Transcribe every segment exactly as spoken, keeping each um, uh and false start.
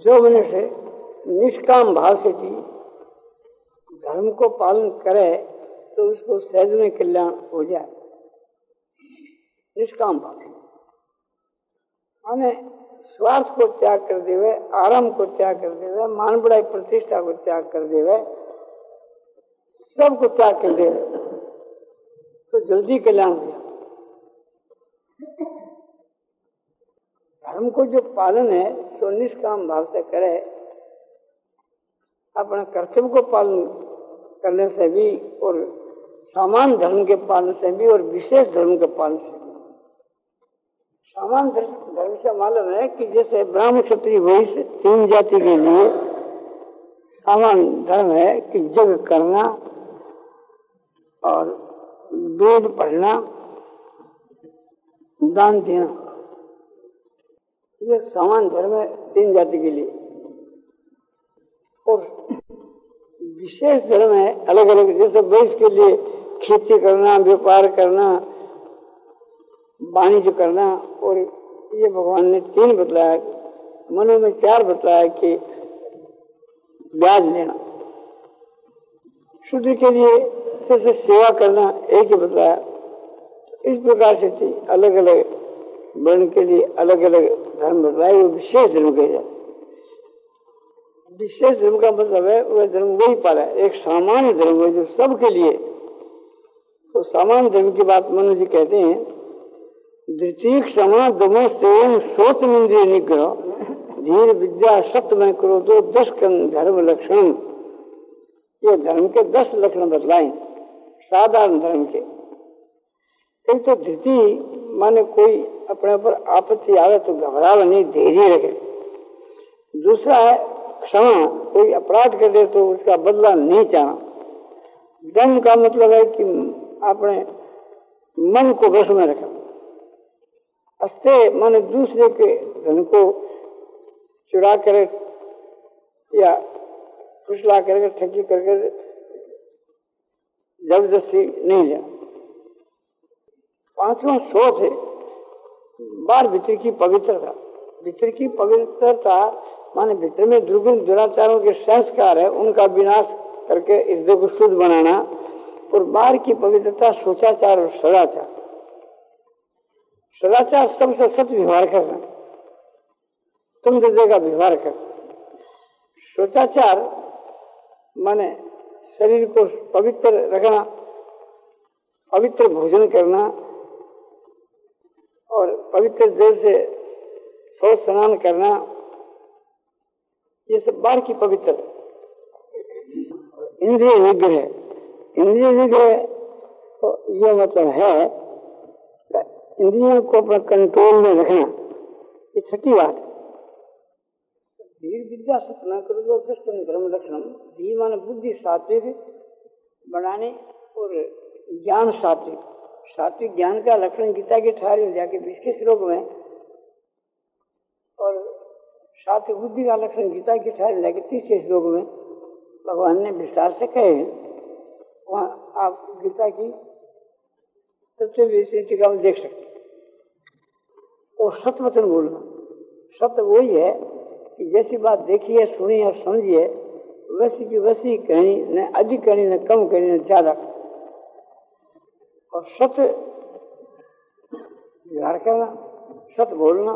जो मनुष्य निष्काम भाव से भी धर्म को पालन करे तो उसको सहज में कल्याण हो जाए। निष्काम भाव माने स्वार्थ को त्याग कर देवे, आराम को त्याग कर देवे, मान बढ़ाई प्रतिष्ठा को त्याग कर देवे, सब को त्याग कर देवे तो जल्दी कल्याण हो जाए। धर्म को जो पालन है तो निष्काम भाव से करे, अपना कर्तव्य को पालन करने से भी और सामान्य धर्म के पालन से भी और विशेष धर्म के पालन से। सामान्य धर्म से मालूम है कि जैसे ब्राह्मण क्षत्रिय वैश्य तीन जाति के लिए सामान्य धर्म है कि यज्ञ करना और वेद पढ़ना, दान देना, ये सामान्य धर्म है तीन जाति के लिए। और विशेष धर्म है अलग अलग, जैसे वैश्य के लिए खेती करना, व्यापार करना, वाणिज्य करना, और ये भगवान ने तीन बतलाया, मनु में चार बतलाया कि ब्याज लेना। शूद्र के लिए जैसे सेवा करना एक ही बतलाया। इस प्रकार से थी अलग अलग वर्ण के लिए अलग अलग धर्म बतलाए, वो विशेष धर्म कहे जाते। विशेष धर्म का मतलब है वह धर्म वही पाला है। एक सामान्य धर्म है जो सबके लिए। तो सामान्य धर्म की बात मनु जी कहते हैं, द्वितीय क्षमा दमो सेवन सोच इंद्रिय निग्रह धीर विद्या सत्य में करो तो दस धर्म लक्षण। ये धर्म के दस लक्षण बतलाए साधारण धर्म के। एक तो द्वितीय माने कोई अपने ऊपर आपत्ति आवे तो घबरावे नहीं, धैर्य रखे। दूसरा है क्षमा, कोई अपराध कर दे तो उसका बदला नहीं चाहना। दम का मतलब है कि अपने मन को वश में रखना। अस्ते माने दूसरे के धन को चुरा कर या फुसला करके ठगी करके जबरदस्ती नहीं लेना। पांचवा सोच है बार भीतर की पवित्रता। भीतर की पवित्रता माने भीतर में दुर्गुण दुराचारों के संस्कार है, उनका विनाश करके हृदय को शुद्ध बनाना। और बाहर की पवित्रता सोचाचार और सदाचार। सदाचार सबसे सत्य व्यवहार करना, तुम हृदय का व्यवहार कर। सोचाचार माने शरीर को पवित्र रखना, पवित्र भोजन करना और पवित्र जल से शौच स्नान करना, ये सब बाहर की पवित्र। इंद्रिय निग्रह, इंद्रिय निग्रह तो ये मतलब है इंद्रियों को अपने कंट्रोल में रखना। ये छठी बात है। धीर विद्या सत्य न करो तो दस धर्म लक्षण। धीर माने बुद्धि सात्विक बनाने और ज्ञान सात्विक। सात्विक ज्ञान का लक्षण गीता के अठारहवें अध्याय के बीस के श्लोक में, और सात्विक बुद्धि का लक्षण गीता के अठारहवें अध्याय के तीस के श्लोक में भगवान ने विस्तार से कहे हैं। वहाँ आप गीता की सबसे विशेष टीका में देख सकते हैं। और सत्य वचन बोलना, सत्य वही है कि जैसी बात देखी है, सुनी है, समझी है, वैसी की वैसी कहनी, न अधिक कहनी, न कम कहनी, न ज्यादा। और सत्य व्यवहार करना, सत्य बोलना।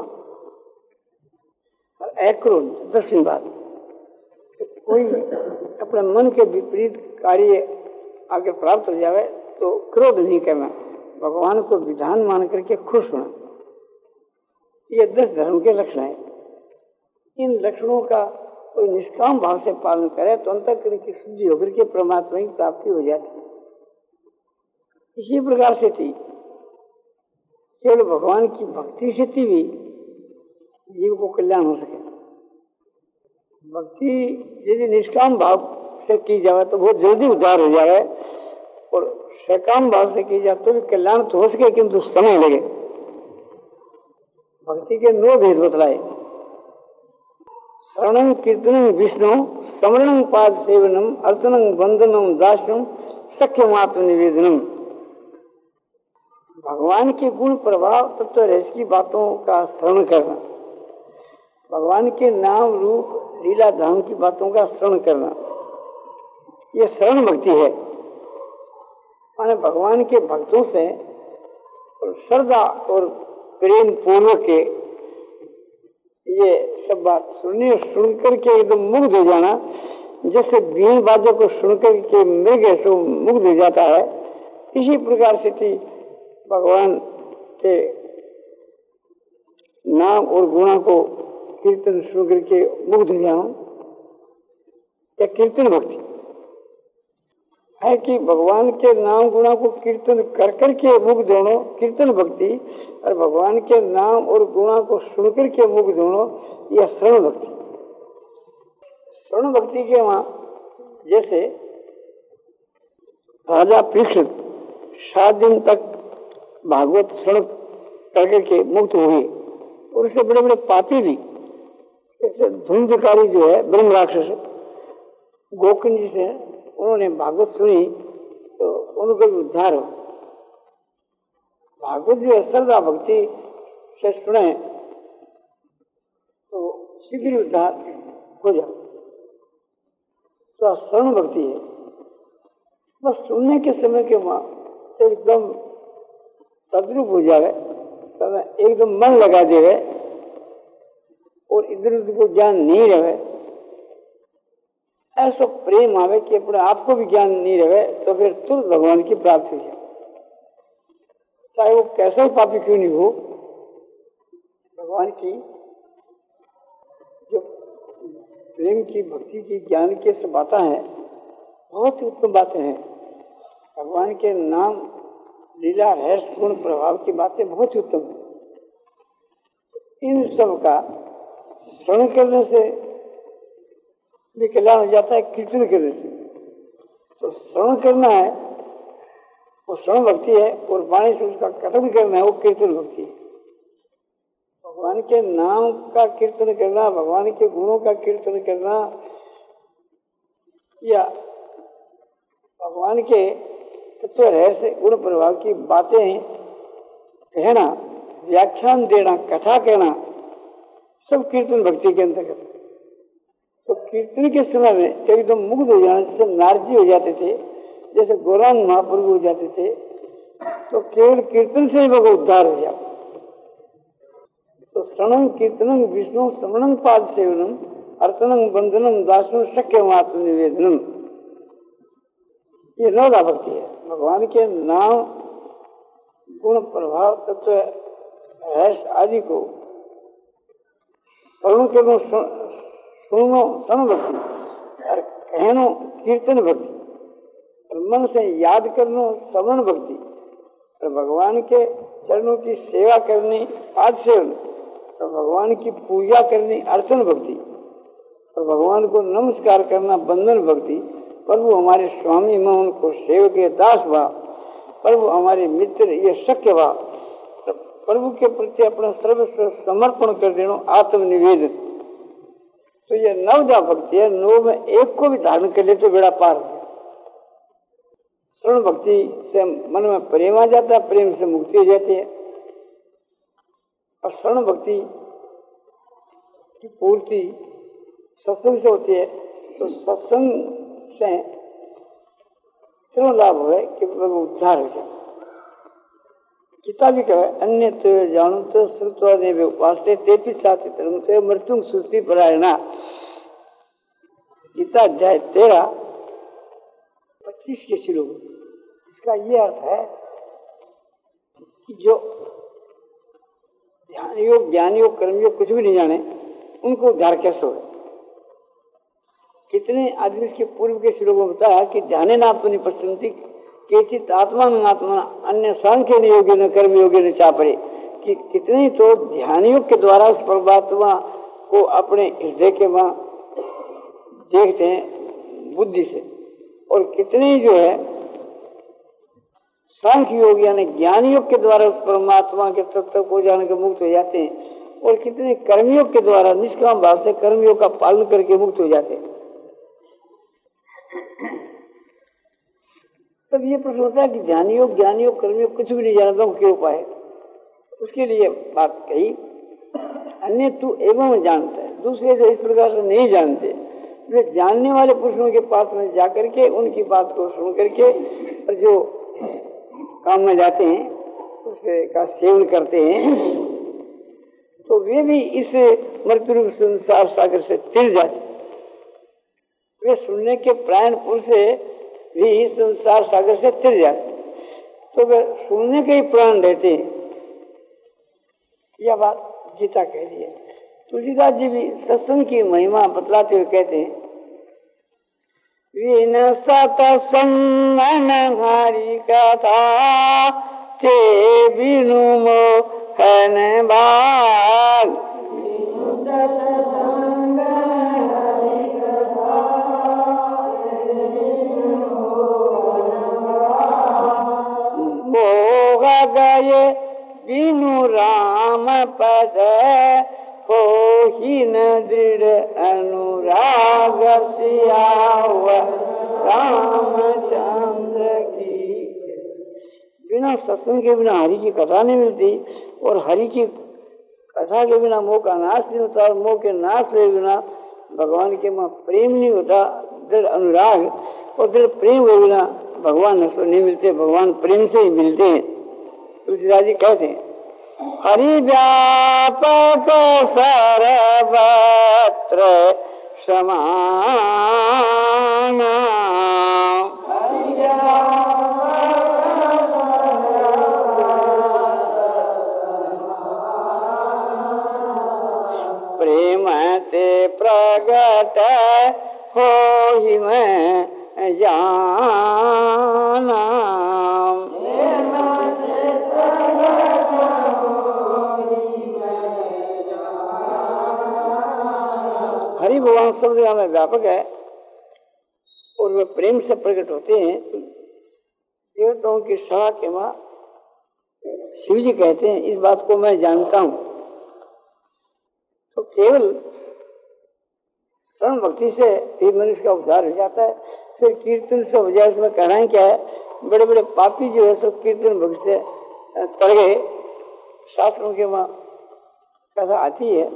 और एक्रोध, दसवीं बात, कोई अपने मन के विपरीत कार्य आगे प्राप्त हो जाए तो क्रोध नहीं करना, भगवान को विधान मान करके खुश होना। ये दस धर्म के लक्षण हैं। इन लक्षणों का कोई निष्काम भाव से पालन करे तो अंतःकरण की शुद्धि होकर के परमात्मा की प्राप्ति हो जाती है। इसी प्रकार से थी केवल भगवान की भक्ति से भी जीव को कल्याण हो सके। भक्ति यदि निष्काम भाव से की जाए तो बहुत जल्दी उद्धार हो जाए, और सकाम भाव से की जाए तो भी कल्याण तो हो सके, किंतु समय लगे। भक्ति के नौ भेद बतलाए। शरणं कीर्तनं विष्णु, स्मरणं पाद सेवनम, अर्चनं वंदनम दास्यम, सख्यमात्म निवेदनम। भगवान के गुण प्रभाव तत्व रहस्य की बातों का श्रवण करना, भगवान के नाम रूप लीला धाम की बातों का श्रवण करना, ये शरण भक्ति है। माने भगवान के भक्तों से और श्रद्धा और प्रेम पूर्वक के ये सब बात सुननी और सुन करके एकदम मुग्ध हो जाना, जैसे बीन बाजों को सुनकर के मृग ऐसे मुग्ध हो जाता है, इसी प्रकार से थी भगवान के नाम और गुणों को कीर्तन सुन करके मुग्ध हो जाऊं। या कीर्तन भक्ति है कि भगवान के नाम गुणों को कीर्तन कर करके मुग्ध होना कीर्तन भक्ति, और भगवान के नाम और गुणों को सुन करके मुग्ध होना यह श्रवण भक्ति। श्रवण भक्ति के वहां जैसे राजा परीक्षित सात दिन तक भागवत श्रवण करके के मुक्त हुए, और उससे बड़े बड़े पापी भी जैसे धुंधकारी जो है ब्रह्म राक्षस गोकर्ण जी से उन्होंने भागवत सुनी तो उनको भी उद्धार हो। भागवत जो श्रद्धा भक्ति से सुने तो शीघ्र उद्धार हो जाए। तो श्रवण भक्ति है, बस सुनने के समय के वहां एकदम तद्रुप हो जाए, एकदम मन लगा देवे और इधर उधर को ज्ञान नहीं रहे, ऐसा प्रेम आवे कि अपने आप को भी ज्ञान नहीं रहे, तो फिर तुरंत भगवान की प्राप्ति हो जाए, चाहे वो कैसा ही पापी क्यों नहीं हो। भगवान की जो प्रेम की भक्ति की ज्ञान की सब बातें हैं बहुत ही उत्तम बातें हैं। भगवान के नाम लीला रहस्य गुण प्रभाव की बातें बहुत ही उत्तम है। इन सब का श्रवण करने से भी कल्याण हो जाता है, कीर्तन करने से। तो श्रवण करना है वो श्रवण भक्ति है, और वाणी से उसका कथन करना है वो कीर्तन भक्ति है। भगवान के नाम का कीर्तन करना, भगवान के गुणों का कीर्तन करना, या भगवान के तत्व रहस्य गुण प्रभाव की बातें कहना, व्याख्यान देना, कथा कहना, सब कीर्तन भक्ति के अंतर्गत। तो कीर्तन के समय में एकदम मुग्ध हो जाना, जैसे नारजी हो जाते थे, जैसे गौरांग महाप्रभु हो जाते थे, तो केवल कीर्तन से ही भगवान उद्धार हो जाता। तो श्रवणं कीर्तनं विष्णु श्रवणं पाद सेवनम अर्चनं बंधनम दासनं शक्यम आत्मनिवेदनम, ये नौदा भक्ति है। भगवान के नाम गुण प्रभाव तत्व रहस्य आदि को श्रवण करनो सुनो श्रवण भक्ति, और कहनो कीर्तन भक्ति, और मन से याद करनो श्रवण भक्ति, और भगवान के चरणों की सेवा करनी पाद सेवन, और भगवान की पूजा करनी अर्चन भक्ति, और भगवान को नमस्कार करना बंधन भक्ति। प्रभु हमारे स्वामी में उनको सेवक के दास भाव, प्रभु हमारे मित्र ये शक्य भाव, प्रभु के प्रति अपना सर्वस्व समर्पण कर देना आत्मनिवेदन। तो ये नवदा भक्ति है, नौ में एक को भी धारण कर ले तो बेड़ा पार हो गया। श्रवण भक्ति से मन में प्रेम आ जाता है, प्रेम से मुक्ति हो जाती है। और श्रवण भक्ति की पूर्ति सत्संग से होती है, तो सत्संग से क्यों लाभ हुए कि उद्धार हो जाए। गीता भी कहे अन्य तो जानू तो श्रुत्वा देव वास्ते तेपी साथी धर्म से मृत्यु श्रुति परायणा। गीता अध्याय तेरह पच्चीस के श्लोक, इसका ये अर्थ है कि जो ध्यान योग ज्ञान योग कर्म योग कुछ भी नहीं जाने उनको उद्धार कैसे हो। कितने आदमी के पूर्व के श्लोक में बताया कि जाने ना अपनी पसंदी केचित आत्मा आत्मा अन्य सांख्य नियोगी न कर्म योगी न चापरे, कि कितने तो ध्यान योग के द्वारा उस परमात्मा को अपने हृदय के वहां देखते हैं बुद्धि से, और कितने जो है सांख्य योग यानी ज्ञान योग के द्वारा उस परमात्मा के तत्व को जान के मुक्त हो जाते हैं, और कितने कर्मयोग के द्वारा निष्काम भाव से कर्मयोग का पालन करके मुक्त हो जाते हैं। तब ये प्रश्न होता है कि ध्यान योग ज्ञान योग कर्मयोग कुछ भी नहीं जानता हूँ, क्या उपाय? उसके लिए बात कही अन्य तू एवं जानता है, दूसरे से इस प्रकार से नहीं जानते। जो जानने वाले पुरुषों के पास में जाकर के उनकी बात को सुन करके और जो काम में जाते हैं उसके का सेवन करते हैं, तो वे भी इस मृत्यु संसार सागर से तिर जाते। वे सुनने के प्राण पुरुष भी संसार सागर से तिर जाते, तो वे सुनने के ही प्राण रहते हैं। यह बात गीता कह रही है। तुलसीदास जी भी सत्संग की महिमा बतलाते हुए कहते हैं, विन सत्संग हरि कथा ते बिनु मोहन भाग। मोह गए बिनु राम पद हो ही न दृढ़ अनुराग सियाव रामचंद्र की। बिना सत्संग के बिना हरि की कथा नहीं मिलती, और हरि की कथा के बिना मोह का नाश नहीं होता, और मोह के नाश के बिना भगवान के में प्रेम नहीं होता, दृढ़ अनुराग, और दृढ़ प्रेम के बिना भगवान नहीं मिलते, भगवान प्रेम से ही मिलते हैं। तुलसीदास जी कहते हैं, हरि व्यापक सर्वत्र समान, प्रेम ते प्रगट हो ही मैं जाना। हरि भगवान सब जगह में व्यापक है और वे प्रेम से प्रकट होते हैं। देवताओं की सभा के मां शिव जी कहते हैं, इस बात को मैं जानता हूं। तो केवल शरण भक्ति से भी मनुष्य का उद्धार हो जाता है। फिर कीर्तन से हो जाए, उसमें कहना है क्या है, बड़े बड़े पापी जो है सब कीर्तन भक्ति से तर गए। शास्त्रों के मां कथा आती है,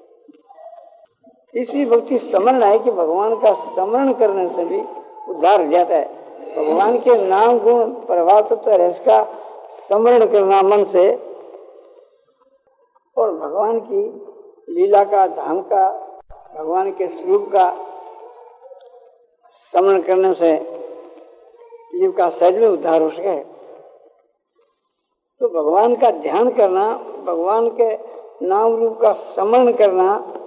तीसरी भक्ति स्मरण है कि भगवान का स्मरण करने से भी उद्धार हो जाता है। भगवान के नाम गुण प्रभाव तत्व रहस्य का स्मरण करना मन से, और भगवान की लीला का, धाम का, भगवान के स्वरूप का स्मरण करने से जीव का सहज में उद्धार हो सके। तो भगवान का ध्यान करना, भगवान के नाम रूप का स्मरण करना,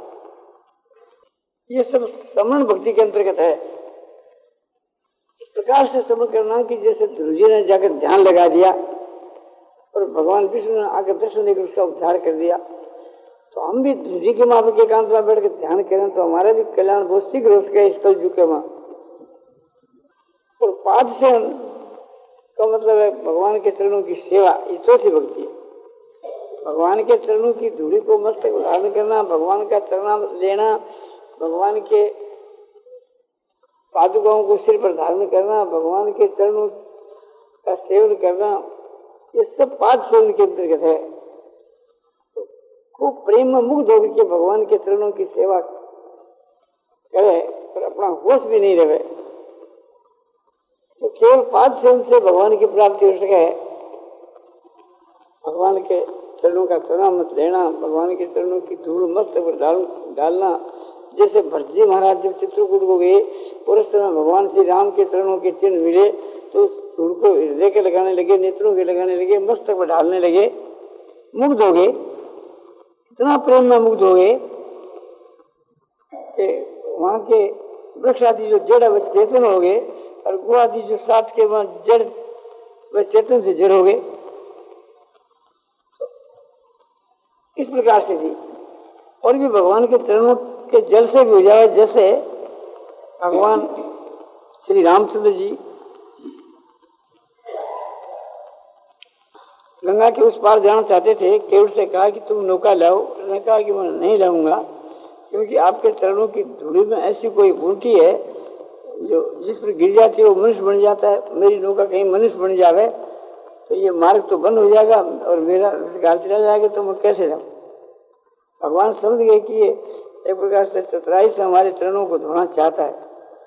ये सब स्मरण भक्ति के अंतर्गत है। इस प्रकार से स्मरण करना कि जैसे ध्रुव जी ने जाकर ध्यान लगा दिया और भगवान विष्णु ने आकर दर्शन देकर उसका उद्धार कर दिया, तो हम भी ध्रुव जी के माँ के एकांत में बैठ कर ध्यान करें तो हमारा भी कल्याण बहुत शीघ्र हो सके इस कलयुग के माँ। और पाद से का मतलब है भगवान के चरणों की सेवा, ये चौथी भक्ति है। भगवान के चरणों की धूली को मस्तक धारण करना, भगवान का चरणामृत लेना, भगवान के पादुकाओं को सिर पर धारण करना, भगवान के चरणों का सेवन करना, ये सब पाद सेवन के अंतर्गत है। तो खूब प्रेम में मुग्ध होकर के भगवान के चरणों की सेवा करे और अपना होश भी नहीं रहे, तो केवल पाद सेवन से भगवान की प्राप्ति हो सके। भगवान के चरणों का चरणामृत लेना, भगवान के चरणों की धूल मस्तक पर डाल डालना। जैसे भरतजी महाराज जब चित्रकूट को गए और उस समय भगवान श्री राम के चरणों के चिन्ह मिले तो उस धूल को हृदय के लगाने लगे, नेत्रों के लगाने लगे, मस्तक पर डालने लगे, मुग्ध हो गए। इतना प्रेम में मुग्ध हो गए कि वहां के वृक्ष आदि जो जड़ व चेतन हो गए और गो आदि जो साथ के वहां जड़ व चेतन से जड़ हो गए। इस प्रकार से भी और भी भगवान के चरणों के जल से भी हो जाए। जैसे भगवान श्री रामचंद्र जी गंगा के उस पार जाना चाहते थे, केवट से कहा कि तुम नौका लाओ। उसने कहा कि मैं नहीं लाऊंगा, क्योंकि आपके चरणों की धूली में ऐसी कोई बूटी है जो जिस पर गिर जाती है वो मनुष्य बन जाता है। मेरी नौका कहीं मनुष्य बन जावे तो ये मार्ग तो बंद हो जाएगा और मेरा रोजगार चला जाएगा, तो मैं कैसे जाऊं। भगवान समझ गए कि ये एक प्रकार से चतुराई से हमारे चरणों को धोना चाहता है।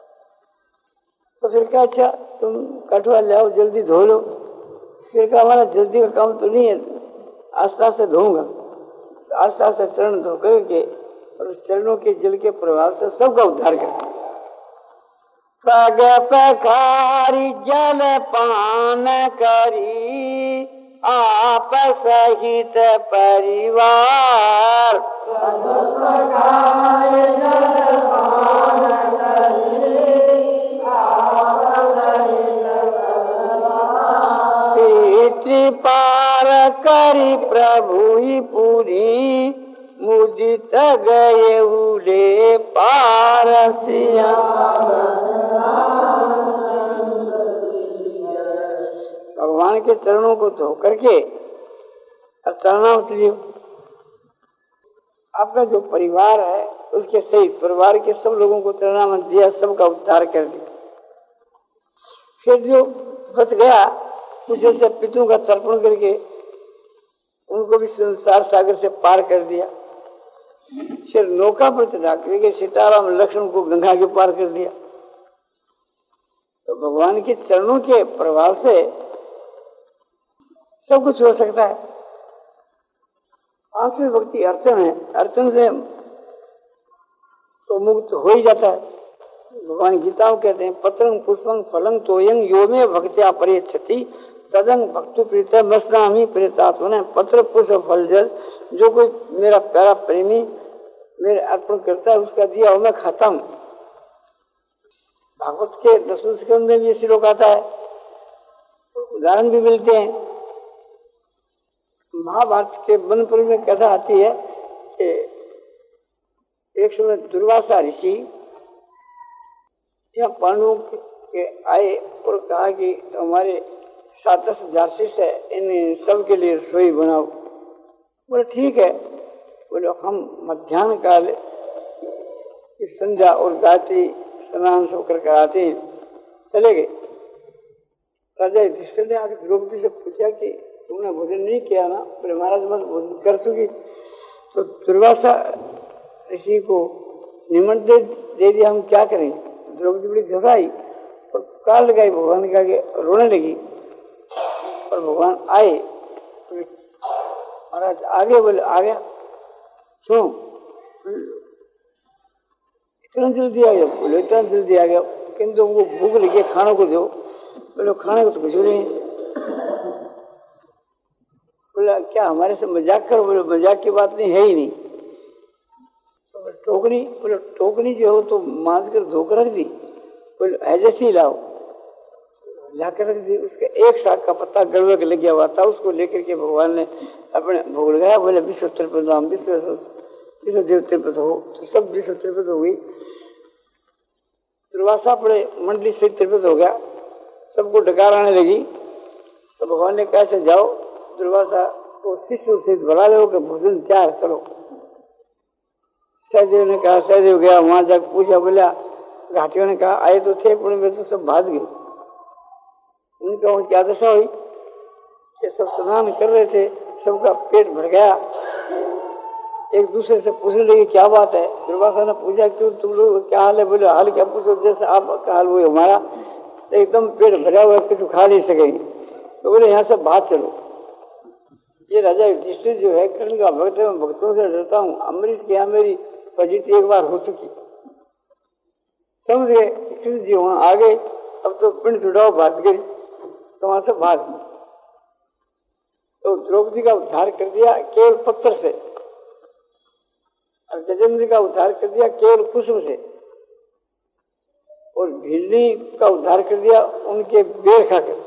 तो फिर क्या, अच्छा तुम कठुआ ले आओ, जल्दी धो लो। फिर क्या, हमारा जल्दी का काम तो नहीं है, आस्था से धोऊंगा। आस्था से चरण धो करके और उस चरणों के जल के प्रभाव से सबका उद्धार करते। पग पखारी जल पान करी आप सहित परिवार। पितृ पार करी प्रभु ही पूरी मुदित गए उले पारसिया। भगवान के चरणों को धो करके चरणामृत लियो। आपका जो परिवार है उसके सहित परिवार के सब लोगों को चरणामृत दिया, सबका उद्धार कर दिया। फिर जो बच गया उसे से पितरों का तर्पण करके उनको भी संसार सागर से पार कर दिया। फिर नौका पर चढ़ा करके सीताराम लक्ष्मण को गंगा के पार कर दिया। तो भगवान के चरणों के प्रभाव से सब कुछ हो सकता है। आखिरी भक्ति अर्चन है, अर्चन से तो मुक्त हो ही जाता है। भगवान गीता में कहते हैं पत्रं पुष्पं फलं तोयं यो मे भक्त्या परेच्छति तदंग भक्तु प्रीत मस्नामी प्रेतात्मने। पत्र पुष्प फल जल जो कोई मेरा प्यारा प्रेमी मेरे अर्पण करता है उसका दिया हुआ मैं खाता हूँ। भागवत के दसवें स्कंद में भी ऐसी लोग आता है, उदाहरण भी मिलते हैं। महाभारत के वन पर्व में कथा आती है कि एक समय दुर्वासा ऋषि यहाँ पांडवों के आए और कहा कि हमारे सात दस हजार शिष्य है, इन सब के लिए रसोई बनाओ। बोले ठीक है। बोले हम मध्याह्न काल की संध्या और गायत्री स्नान सब कर कराते हैं, चले गए। राजा युधिष्ठिर ने आगे द्रौपदी से पूछा कि तुमने भोजन नहीं किया ना? बोले महाराज मैं भोजन कर चुकी। तो दुर्वासा ऋषि को निमंत्रण दे दिया, हम क्या करें? द्रौपदी बड़ी घबराई और पुकार लगाई भगवान के आगे, रोने लगी। और भगवान आए, महाराज आगे। बोले आ गया। क्यों इतना जल्दी आ गया? बोले इतना जल्दी आ गया किंतु उनको भूख लगी, खाने को दो। बोले खाने को तो कुछ नहीं। बोला क्या हमारे से मजाक करो? बोले मजाक की बात नहीं है ही नहीं। तो टोकरी, बोले टोकरी जो हो तो मांझ कर धोकर रख दी। बोले है जैसी लाओ, लाकर रख दी। उसके एक शाख का पत्ता गड़बड़ के लग गया हुआ था, उसको लेकर के भगवान ने अपने भोग लगाया। बोले विश्व त्रिपदाम विश्व विश्व देव त्रिपद हो, तो सब विश्व त्रिपद हो गई। दुर्वासा पड़े मंडली से त्रिपद हो गया, सबको डकार आने लगी। तो भगवान ने कहा से जाओ दुर्वासा को शिष्य से बुला लो कि भोजन तैयार करो। सहदेव ने कहा, सहदेव गया वहां जाकर पूछा। बोला घाटियों ने कहा आए तो थे पुणे में तो सब भाग गए। उनका वहां क्या दशा हुई कि सब स्नान कर रहे थे, सबका पेट भर गया। एक दूसरे से पूछने लगे क्या बात है? दुर्वासा ने पूछा क्यों तुम लोग क्या हाल है? बोले हाल क्या पूछो, जैसे आपका हाल हुई हमारा, एकदम पेट भरा हुआ, कुछ खा नहीं सकेंगे। तो बोले यहाँ से भाग चलो। ये राजा युधिष्ठिर जो है कृष्ण का भक्त है, भक्तों से डरता हूँ। अमरीश के यहाँ मेरी फजीती एक बार हो चुकी, समझ गए। कृष्ण जी वहां आ गए, अब तो पिंड छुड़ाओ बात गई, तो वहां से भाग। तो द्रौपदी का उद्धार कर दिया केवल पत्थर से, और गजेंद्र का उद्धार कर दिया केवल पुष्प से, और भिल्ली का उद्धार कर दिया उनके बेर खाकर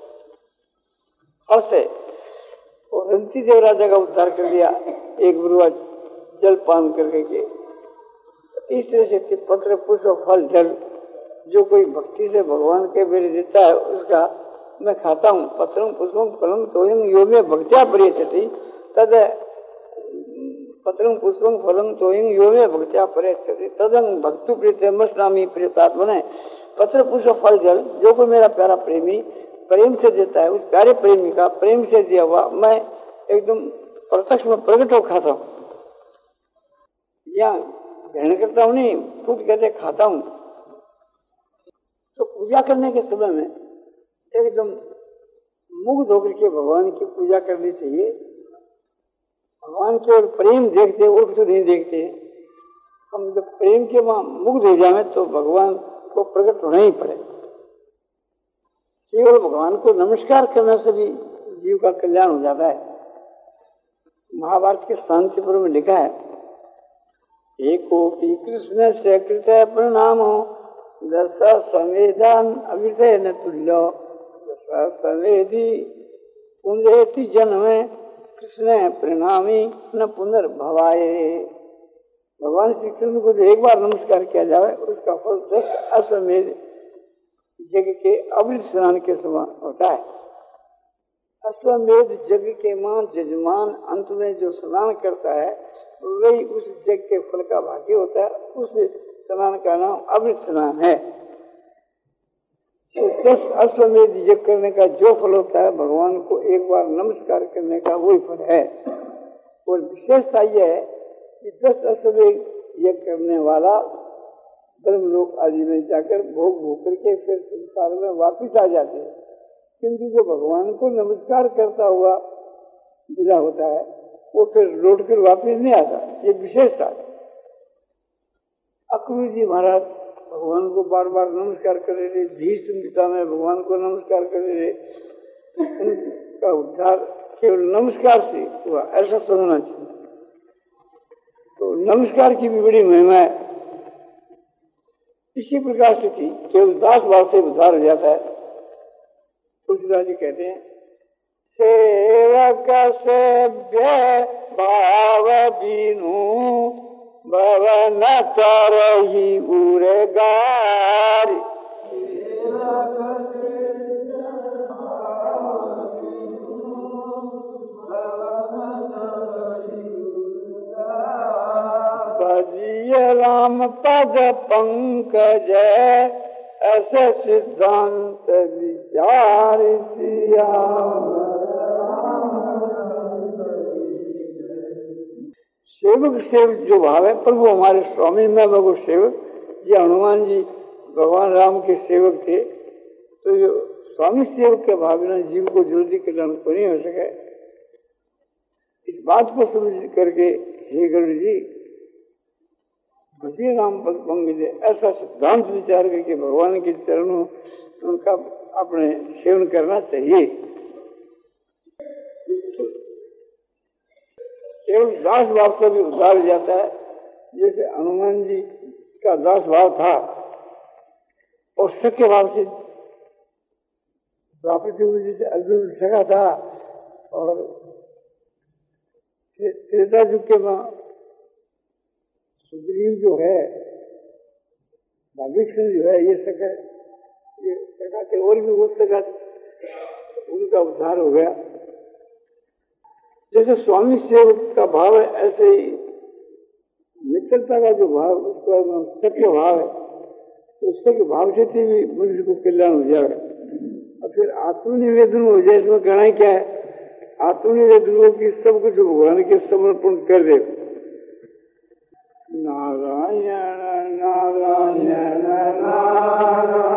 फल से, और रंती देव राजा का उद्धार कर दिया एक बुरुआ जल पान करके के। तो इस तरह से पत्र पुष्प फल जल जो कोई भक्ति से भगवान के बेरे देता है उसका मैं खाता हूँ। पत्रम पुष्पम फलम तोयं यो मे भक्त्या परेच्छति तद पत्रम पुष्पम फलम तोयं यो मे भक्त्या परेच्छति तदंग भक्तु प्रीतमस्नामी प्रेतात्मने। पत्र पुष्प फल जल जो कोई मेरा प्यारा प्रेमी प्रेम से देता है, उस प्यारे प्रेमी का प्रेम से दिया हुआ मैं एकदम प्रत्यक्ष में प्रकट हो खाता हूँ। या ग्रहण करता हूँ नहीं, फूट कहते खाता हूँ। तो पूजा करने के समय में एकदम मुग्ध होकर के भगवान की पूजा करनी चाहिए। भगवान के और प्रेम देखते, वो तो नहीं देखते। हम जब प्रेम के वहां मुग्ध हो जाए तो भगवान को प्रकट होना ही पड़े। केवल भगवान को नमस्कार करने से भी जीव का कल्याण हो जाता है। महाभारत के शांति पर्व में लिखा है, एकोपि कृष्ण से कृत प्रणाम दस संवेदान अविषय न तुल्यो दस संवेदी पुंजेति जन्म कृष्ण परिणामी न पुनर्भवाये। भगवान श्री कृष्ण को जो एक बार नमस्कार किया जाए उसका फल दस अश्वमेध यज्ञ के अमृत स्नान के समान होता है। अश्वमेध यज्ञ के मां जजमान अंत में जो स्नान करता है वही उस यज्ञ के फल का भागी होता है। उस स्नान का नाम अमृत स्नान है। तो दस अश्वमेध यज्ञ करने का जो फल होता है भगवान को एक बार नमस्कार करने का वही फल है। और विशेषता यह है कि दस अश्वमेध यज्ञ करने वाला ब्रह्मलोक आदि में जाकर भोग भोग करके फिर संसार में वापिस आ जाते हैं। किंतु जो भगवान को नमस्कार करता हुआ विदा होता है वो फिर लौट कर वापिस नहीं आता। ये विशेषता है। अक्रूर जी महाराज भगवान को बार बार नमस्कार कर रहे थे। भीष्म में भगवान को नमस्कार कर रहे थे। उनका उद्धार केवल नमस्कार से हुआ, ऐसा समझना चाहिए। तो नमस्कार की भी बड़ी महिमा है। इसी प्रकार से थी केवल दास भाव से उद्धार हो जाता है। तुलसीदास जी कहते हैं, सेवक सेव्य भाव बीनू भवन तरही उरेगार। भजिय राम पद पंकज ऐसे सिद्धांत विचार सिया। सेवक सेवक जो भाव है, प्रभु हमारे स्वामी में भगव सेवक। ये हनुमान जी भगवान राम के सेवक थे। तो जो स्वामी सेवक के भाव में जीव को जल्दी कल्याण को नहीं हो सके। इस बात को समझ करके हे गरुड़ जी भजी राम पद पंकज ऐसा सिद्धांत विचार करके भगवान के चरणों उनका अपने सेवन करना चाहिए। केवल दास भाव से भी उद्धार हो जाता है। जैसे हनुमान जी का दास भाव था और सख्य भाव से द्वापर से अर्जुन सखा था और त्रेता युग के मां सुग्रीव जो है, भागीरथ जो है, ये सका ये सका थे और भी वो सका उनका उद्धार हो गया। जैसे स्वामी सेवक का भाव है ऐसे ही मित्रता का जो भाव उसका सत्य भाव है। तो सत्य भाव से भी मनुष्य को कल्याण हो जाएगा। और फिर आत्मनिवेदन हो जाए, इसमें कहना ही क्या है, आत्मनिवेदन हो कि सब कुछ भगवान के समर्पण कर दे। नारायण नारायण नारायण